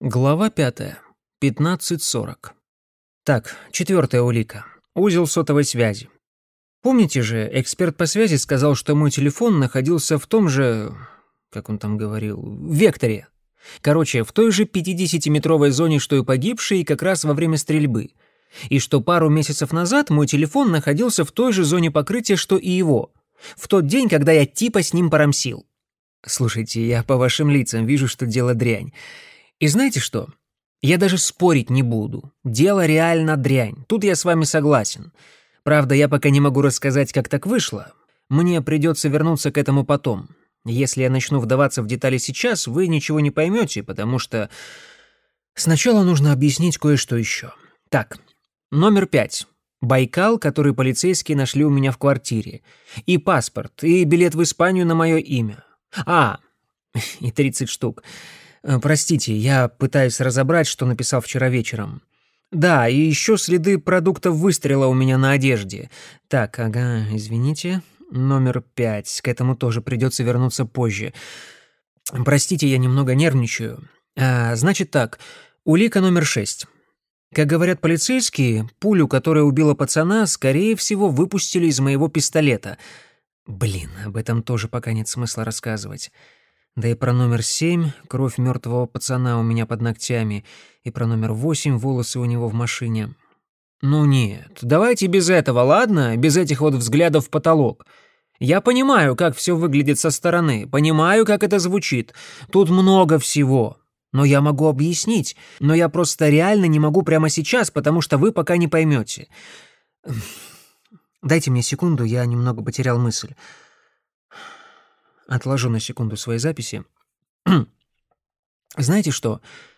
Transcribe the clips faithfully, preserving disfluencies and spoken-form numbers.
Глава пятая. пятнадцать сорок. Так, четвертая улика. Узел сотовой связи. Помните же, эксперт по связи сказал, что мой телефон находился в том же, как он там говорил, векторе. Короче, в той же пятидесятиметровой зоне, что и погибший, как раз во время стрельбы. И что пару месяцев назад мой телефон находился в той же зоне покрытия, что и его. В тот день, когда я типа с ним порамсил. Слушайте, я по вашим лицам вижу, что дело дрянь. И знаете что? Я даже спорить не буду. Дело реально дрянь. Тут я с вами согласен. Правда, я пока не могу рассказать, как так вышло. Мне придется вернуться к этому потом. Если я начну вдаваться в детали сейчас, вы ничего не поймете, потому что сначала нужно объяснить кое-что еще. Так, номер пять. Байкал, который полицейские нашли у меня в квартире. И паспорт, и билет в Испанию на мое имя. А, и тридцать штук. Простите, я пытаюсь разобрать, что написал вчера вечером. Да, и еще следы продуктов выстрела у меня на одежде. Так, ага, извините. Номер пять. К этому тоже придется вернуться позже. Простите, я немного нервничаю. А, значит так, улика номер шесть. Как говорят полицейские, пулю, которая убила пацана, скорее всего, выпустили из моего пистолета. Блин, об этом тоже пока нет смысла рассказывать. Да и про номер семь, кровь мертвого пацана у меня под ногтями, и про номер восемь, волосы у него в машине. Ну нет, давайте без этого, ладно? Без этих вот взглядов в потолок. Я понимаю, как все выглядит со стороны, понимаю, как это звучит. Тут много всего. Но я могу объяснить, но я просто реально не могу прямо сейчас, потому что вы пока не поймете. Дайте мне секунду, я немного потерял мысль. Отложу на секунду свои записи. Знаете что?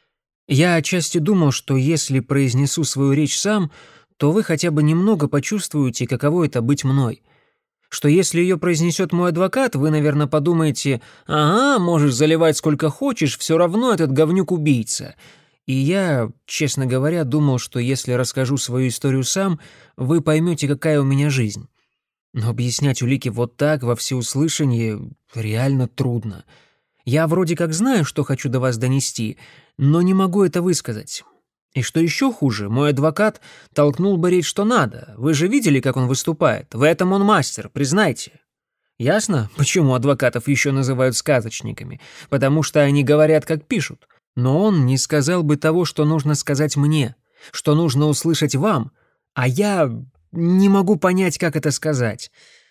Я отчасти думал, что если произнесу свою речь сам, то вы хотя бы немного почувствуете, каково это быть мной. Что если ее произнесет мой адвокат, вы, наверное, подумаете, «Ага, можешь заливать сколько хочешь, все равно этот говнюк убийца». И я, честно говоря, думал, что если расскажу свою историю сам, вы поймете, какая у меня жизнь. Но объяснять улики вот так, во всеуслышание, реально трудно. Я вроде как знаю, что хочу до вас донести, но не могу это высказать. И что еще хуже, мой адвокат толкнул бы речь что надо. Вы же видели, как он выступает? В этом он мастер, признайте. Ясно, почему адвокатов еще называют сказочниками? Потому что они говорят, как пишут. Но он не сказал бы того, что нужно сказать мне, что нужно услышать вам, а я не могу понять, как это сказать.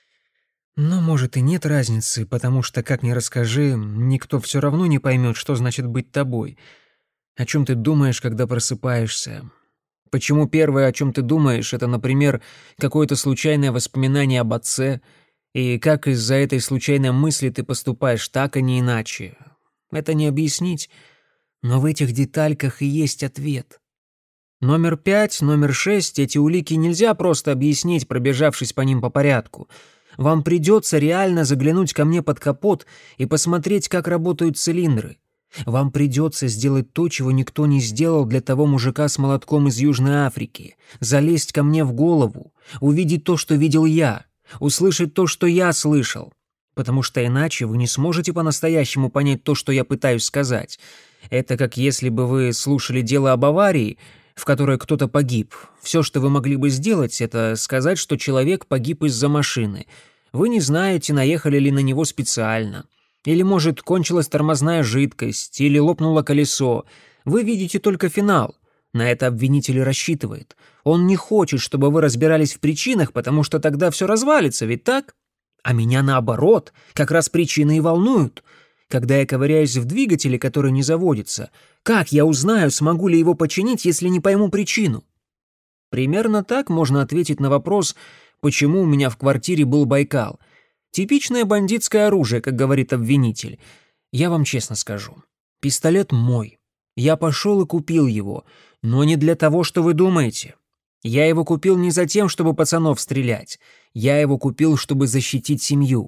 Но, может, и нет разницы, потому что, как ни расскажи, никто все равно не поймет, что значит быть тобой. О чем ты думаешь, когда просыпаешься? Почему первое, о чем ты думаешь, это, например, какое-то случайное воспоминание об отце, и как из-за этой случайной мысли ты поступаешь так, а не иначе? Это не объяснить, но в этих детальках и есть ответ. Номер пять, номер шесть — эти улики нельзя просто объяснить, пробежавшись по ним по порядку. Вам придется реально заглянуть ко мне под капот и посмотреть, как работают цилиндры. Вам придется сделать то, чего никто не сделал для того мужика с молотком из Южной Африки. Залезть ко мне в голову, увидеть то, что видел я, услышать то, что я слышал. Потому что иначе вы не сможете по-настоящему понять то, что я пытаюсь сказать. Это как если бы вы слушали дело об аварии, в которой кто-то погиб. Все, что вы могли бы сделать, это сказать, что человек погиб из-за машины. Вы не знаете, наехали ли на него специально. Или, может, кончилась тормозная жидкость, или лопнуло колесо. Вы видите только финал. На это обвинитель и рассчитывает. Он не хочет, чтобы вы разбирались в причинах, потому что тогда все развалится, ведь так? А меня наоборот, как раз причины и волнуют. Когда я ковыряюсь в двигателе, который не заводится, как я узнаю, смогу ли его починить, если не пойму причину? Примерно так можно ответить на вопрос, почему у меня в квартире был Байкал. Типичное бандитское оружие, как говорит обвинитель. Я вам честно скажу. Пистолет мой. Я пошел и купил его, но не для того, что вы думаете. Я его купил не за тем, чтобы пацанов стрелять. Я его купил, чтобы защитить семью.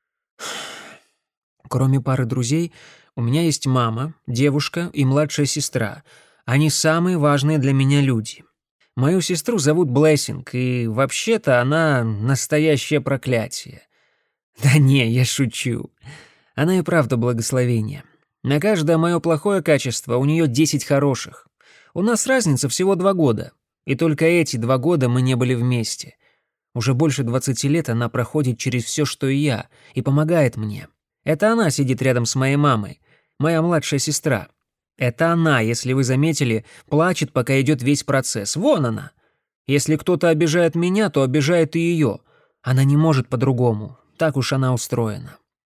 Кроме пары друзей, у меня есть мама, девушка и младшая сестра. Они самые важные для меня люди. Мою сестру зовут Блессинг, и вообще-то она настоящее проклятие. Да не, я шучу. Она и правда благословение. На каждое мое плохое качество у нее десять хороших. У нас разница всего два года, и только эти два года мы не были вместе. Уже больше двадцати лет она проходит через все, что и я, и помогает мне. Это она сидит рядом с моей мамой, моя младшая сестра. Это она, если вы заметили, плачет, пока идет весь процесс. Вон она. Если кто-то обижает меня, то обижает и ее. Она не может по-другому. Так уж она устроена.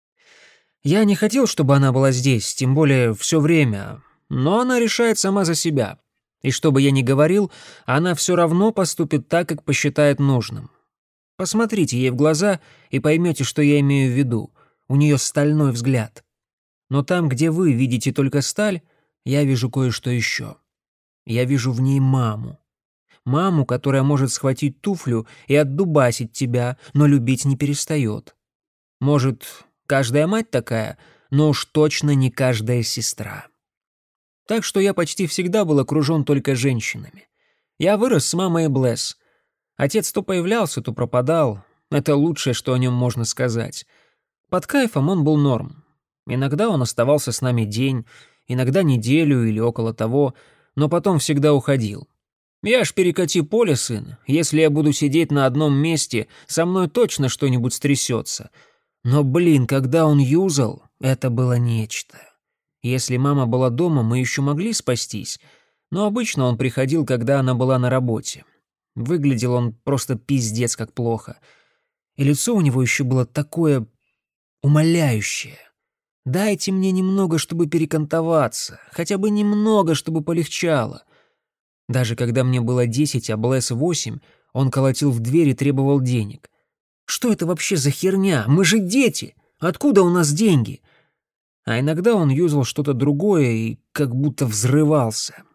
Я не хотел, чтобы она была здесь, тем более все время, но она решает сама за себя. И что бы я ни говорил, она все равно поступит так, как посчитает нужным. Посмотрите ей в глаза и поймете, что я имею в виду. У нее стальной взгляд. Но там, где вы видите только сталь, я вижу кое-что еще. Я вижу в ней маму. Маму, которая может схватить туфлю и отдубасить тебя, но любить не перестает. Может, каждая мать такая, но уж точно не каждая сестра. Так что я почти всегда был окружен только женщинами. Я вырос с мамой Блесс. Отец то появлялся, то пропадал. Это лучшее, что о нем можно сказать. Под кайфом он был норм. Иногда он оставался с нами день, иногда неделю или около того, но потом всегда уходил. Я ж перекати поле, сын. Если я буду сидеть на одном месте, со мной точно что-нибудь стрясется. Но, блин, когда он юзал, это было нечто. Если мама была дома, мы еще могли спастись, но обычно он приходил, когда она была на работе. Выглядел он просто пиздец как плохо. И лицо у него еще было такое умоляющее. Дайте мне немного, чтобы перекантоваться, хотя бы немного, чтобы полегчало. Даже когда мне было десять, а Блесс восемь, он колотил в дверь и требовал денег. Что это вообще за херня? Мы же дети! Откуда у нас деньги? А иногда он юзал что-то другое и как будто взрывался.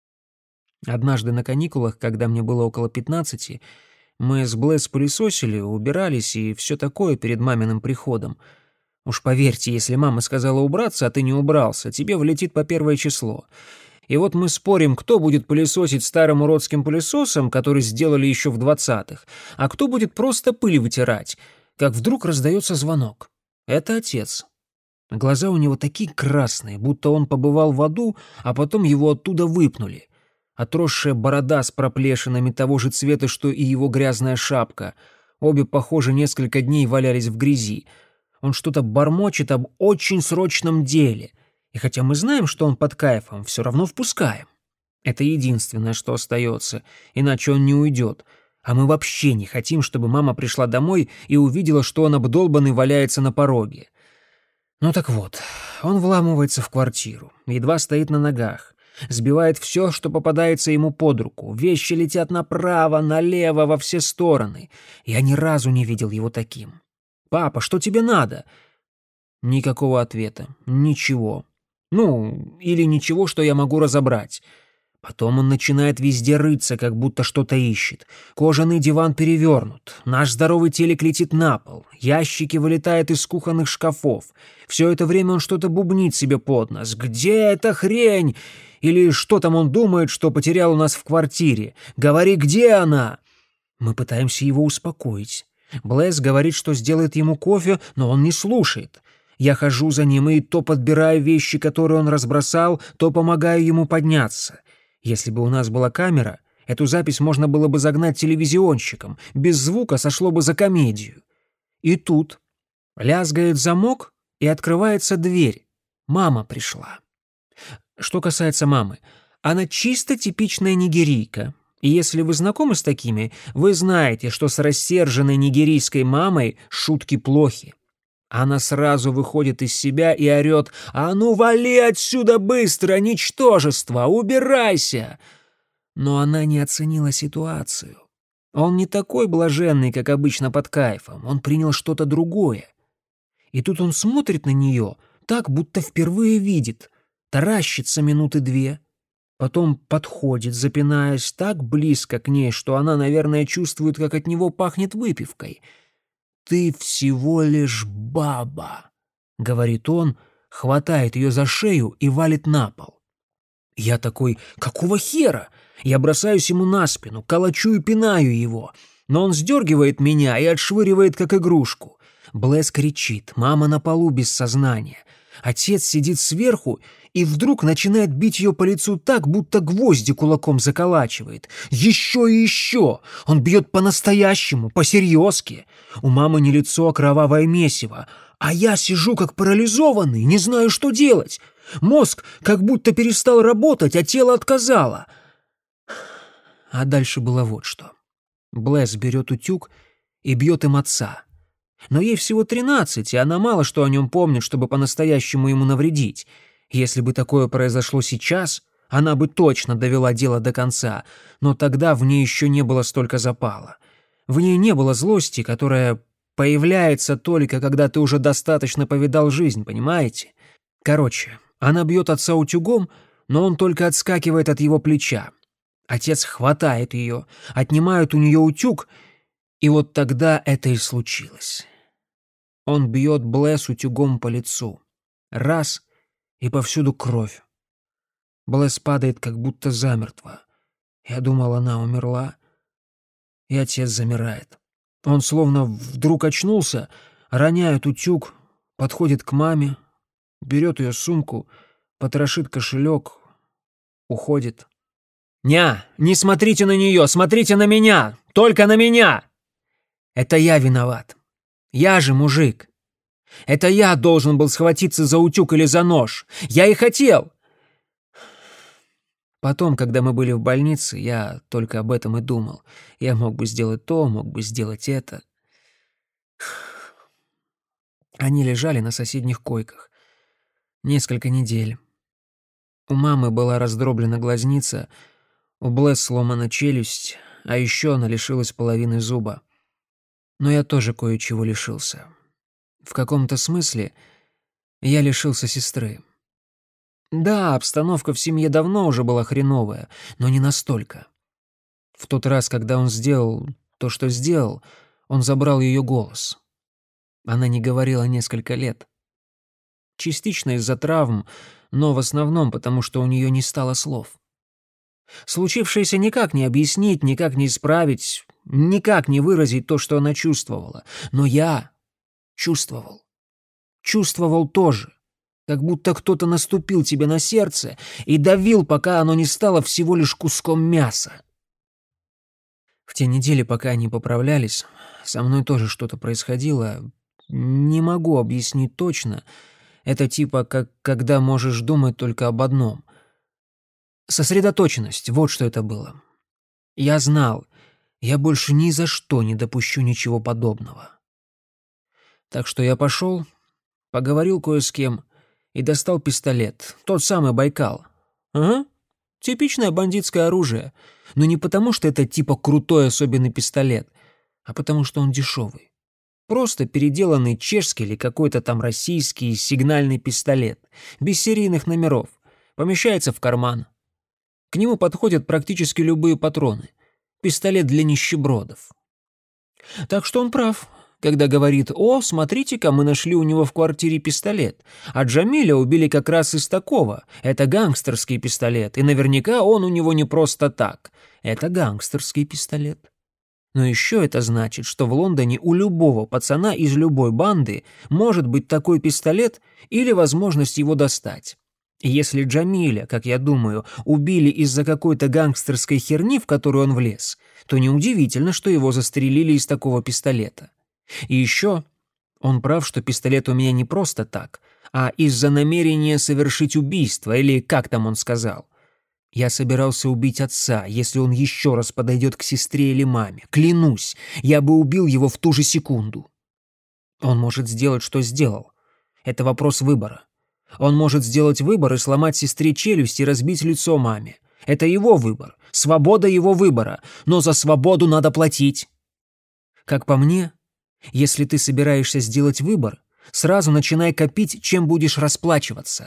Однажды на каникулах, когда мне было около пятнадцати, мы с Блесс пылесосили, убирались и все такое перед маминым приходом. Уж поверьте, если мама сказала убраться, а ты не убрался, тебе влетит по первое число. И вот мы спорим, кто будет пылесосить старым уродским пылесосом, который сделали еще в двадцатых, а кто будет просто пыль вытирать, как вдруг раздается звонок. Это отец. Глаза у него такие красные, будто он побывал в аду, а потом его оттуда выпнули. Отросшая борода с проплешинами того же цвета, что и его грязная шапка. Обе, похоже, несколько дней валялись в грязи. Он что-то бормочет об очень срочном деле. И хотя мы знаем, что он под кайфом, все равно впускаем. Это единственное, что остается, иначе он не уйдет. А мы вообще не хотим, чтобы мама пришла домой и увидела, что он обдолбанный валяется на пороге. Ну так вот, он вламывается в квартиру, едва стоит на ногах, сбивает все, что попадается ему под руку, вещи летят направо, налево, во все стороны. Я ни разу не видел его таким. «Папа, что тебе надо?» Никакого ответа, ничего. Ну, или ничего, что я могу разобрать. Потом он начинает везде рыться, как будто что-то ищет. Кожаный диван перевернут, наш здоровый телек летит на пол, ящики вылетают из кухонных шкафов. Все это время он что-то бубнит себе под нос. «Где эта хрень?» Или что там он думает, что потерял у нас в квартире? «Говори, где она?» Мы пытаемся его успокоить. Блесс говорит, что сделает ему кофе, но он не слушает. Я хожу за ним и то подбираю вещи, которые он разбросал, то помогаю ему подняться. Если бы у нас была камера, эту запись можно было бы загнать телевизионщиком, без звука сошло бы за комедию. И тут лязгает замок, и открывается дверь. Мама пришла. Что касается мамы, она чисто типичная нигерийка. И если вы знакомы с такими, вы знаете, что с рассерженной нигерийской мамой шутки плохи. Она сразу выходит из себя и орет: «А ну вали отсюда быстро, ничтожество! Убирайся!» Но она не оценила ситуацию. Он не такой блаженный, как обычно под кайфом. Он принял что-то другое. И тут он смотрит на нее так, будто впервые видит, таращится минуты две, потом подходит, запинаясь так близко к ней, что она, наверное, чувствует, как от него пахнет выпивкой. «Ты всего лишь баба», — говорит он, хватает ее за шею и валит на пол. Я такой: «Какого хера?» Я бросаюсь ему на спину, колочу и пинаю его, но он сдергивает меня и отшвыривает, как игрушку. Блесс кричит, мама на полу без сознания. Отец сидит сверху и вдруг начинает бить ее по лицу так, будто гвозди кулаком заколачивает. Еще и еще! Он бьет по-настоящему, по-серьезки. У мамы не лицо, а кровавое месиво. А я сижу как парализованный, не знаю, что делать. Мозг как будто перестал работать, а тело отказало. А дальше было вот что. Блесс берет утюг и бьет им отца. Но ей всего тринадцать, и она мало что о нем помнит, чтобы по-настоящему ему навредить. Если бы такое произошло сейчас, она бы точно довела дело до конца, но тогда в ней еще не было столько запала. В ней не было злости, которая появляется только, когда ты уже достаточно повидал жизнь, понимаете? Короче, она бьет отца утюгом, но он только отскакивает от его плеча. Отец хватает ее, отнимает у нее утюг, и вот тогда это и случилось. Он бьет Блесс утюгом по лицу. Раз — и повсюду кровь. Блесс падает, как будто замертво. Я думал, она умерла. И отец замирает. Он словно вдруг очнулся, роняет утюг, подходит к маме, берет ее сумку, потрошит кошелек, уходит. «Ня, не смотрите на нее, смотрите на меня! Только на меня!» Это я виноват. Я же мужик. Это я должен был схватиться за утюг или за нож. Я и хотел. Потом, когда мы были в больнице, я только об этом и думал. Я мог бы сделать то, мог бы сделать это. Они лежали на соседних койках. Несколько недель. У мамы была раздроблена глазница, у Блесс сломана челюсть, а еще она лишилась половины зуба. Но я тоже кое-чего лишился. В каком-то смысле я лишился сестры. Да, обстановка в семье давно уже была хреновая, но не настолько. В тот раз, когда он сделал то, что сделал, он забрал ее голос. Она не говорила несколько лет. Частично из-за травм, но в основном потому, что у нее не стало слов. Случившееся никак не объяснить, никак не исправить, никак не выразить то, что она чувствовала. Но я чувствовал. Чувствовал тоже. Как будто кто-то наступил тебе на сердце и давил, пока оно не стало всего лишь куском мяса. В те недели, пока они поправлялись, со мной тоже что-то происходило. Не могу объяснить точно. Это типа как когда можешь думать только об одном. Сосредоточенность — вот что это было. Я знал, я больше ни за что не допущу ничего подобного. Так что я пошел, поговорил кое с кем и достал пистолет, тот самый Байкал. Ага, типичное бандитское оружие, но не потому, что это типа крутой особенный пистолет, а потому что он дешевый. Просто переделанный чешский или какой-то там российский сигнальный пистолет, без серийных номеров, помещается в карман. К нему подходят практически любые патроны. Пистолет для нищебродов. Так что он прав, когда говорит: «О, смотрите-ка, мы нашли у него в квартире пистолет, а Джамиля убили как раз из такого. Это гангстерский пистолет, и наверняка он у него не просто так. Это гангстерский пистолет». Но еще это значит, что в Лондоне у любого пацана из любой банды может быть такой пистолет или возможность его достать. И если Джамиля, как я думаю, убили из-за какой-то гангстерской херни, в которую он влез, то неудивительно, что его застрелили из такого пистолета. И еще он прав, что пистолет у меня не просто так, а из-за намерения совершить убийство, или как там он сказал. Я собирался убить отца, если он еще раз подойдет к сестре или маме. Клянусь, я бы убил его в ту же секунду. Он может сделать, что сделал. Это вопрос выбора. Он может сделать выбор и сломать сестре челюсть и разбить лицо маме. Это его выбор, свобода его выбора, но за свободу надо платить. Как по мне, если ты собираешься сделать выбор, сразу начинай копить, чем будешь расплачиваться.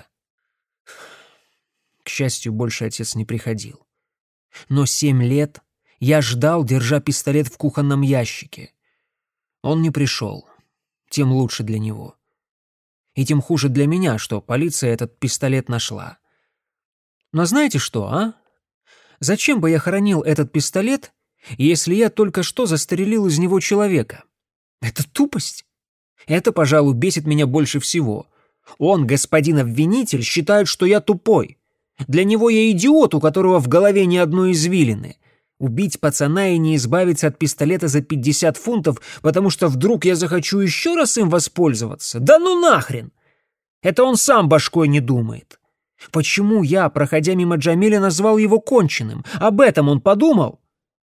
К счастью, больше отец не приходил. Но семь лет я ждал, держа пистолет в кухонном ящике. Он не пришел. Тем лучше для него. И тем хуже для меня, что полиция этот пистолет нашла. Но знаете что, а? Зачем бы я хранил этот пистолет, если я только что застрелил из него человека? Это тупость. Это, пожалуй, бесит меня больше всего. Он, господин обвинитель, считает, что я тупой. Для него я идиот, у которого в голове ни одной извилины. Убить пацана и не избавиться от пистолета за пятьдесят фунтов, потому что вдруг я захочу еще раз им воспользоваться? Да ну нахрен! Это он сам башкой не думает. Почему я, проходя мимо Джамиля, назвал его конченым? Об этом он подумал?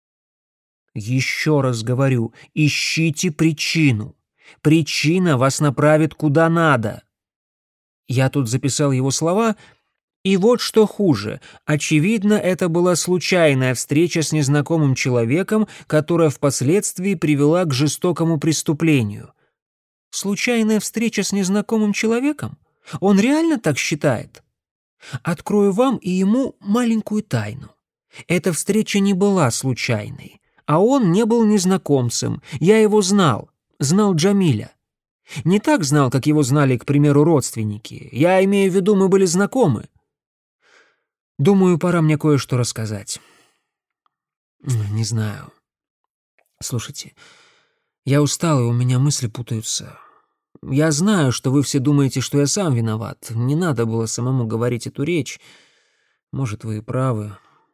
Еще раз говорю, ищите причину. Причина вас направит куда надо. Я тут записал его слова, и вот что хуже. Очевидно, это была случайная встреча с незнакомым человеком, которая впоследствии привела к жестокому преступлению. Случайная встреча с незнакомым человеком? Он реально так считает? Открою вам и ему маленькую тайну. Эта встреча не была случайной, а он не был незнакомцем. Я его знал, знал Джамиля. Не так знал, как его знали, к примеру, родственники. Я имею в виду, мы были знакомы. Думаю, пора мне кое-что рассказать. Не знаю. Слушайте, я устал, и у меня мысли путаются. Я знаю, что вы все думаете, что я сам виноват. Не надо было самому говорить эту речь. Может, вы и правы.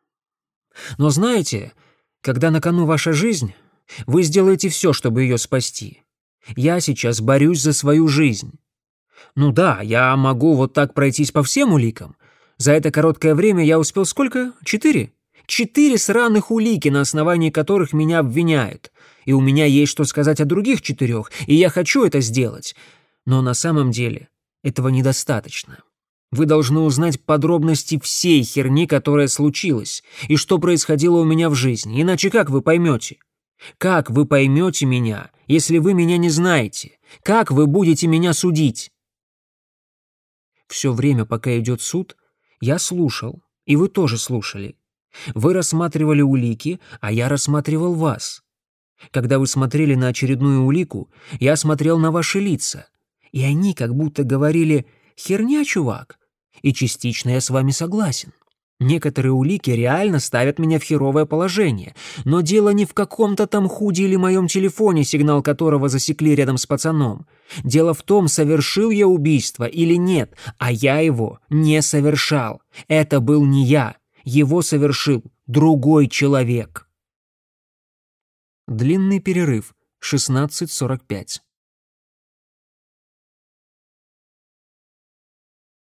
Но знаете, когда на кону ваша жизнь, вы сделаете все, чтобы ее спасти. Я сейчас борюсь за свою жизнь. Ну да, я могу вот так пройтись по всем уликам. За это короткое время я успел сколько? Четыре? Четыре сраных улики, на основании которых меня обвиняют. И у меня есть что сказать о других четырех, и я хочу это сделать. Но на самом деле этого недостаточно. Вы должны узнать подробности всей херни, которая случилась, и что происходило у меня в жизни, иначе как вы поймете? Как вы поймете меня, если вы меня не знаете? Как вы будете меня судить? Все время, пока идет суд, я слушал, и вы тоже слушали. Вы рассматривали улики, а я рассматривал вас. Когда вы смотрели на очередную улику, я смотрел на ваши лица, и они как будто говорили «херня, чувак», и частично я с вами согласен. Некоторые улики реально ставят меня в херовое положение, но дело не в каком-то там худе или моем телефоне, сигнал которого засекли рядом с пацаном. Дело в том, совершил я убийство или нет, а я его не совершал. Это был не я, его совершил другой человек. Длинный перерыв, шестнадцать сорок пять.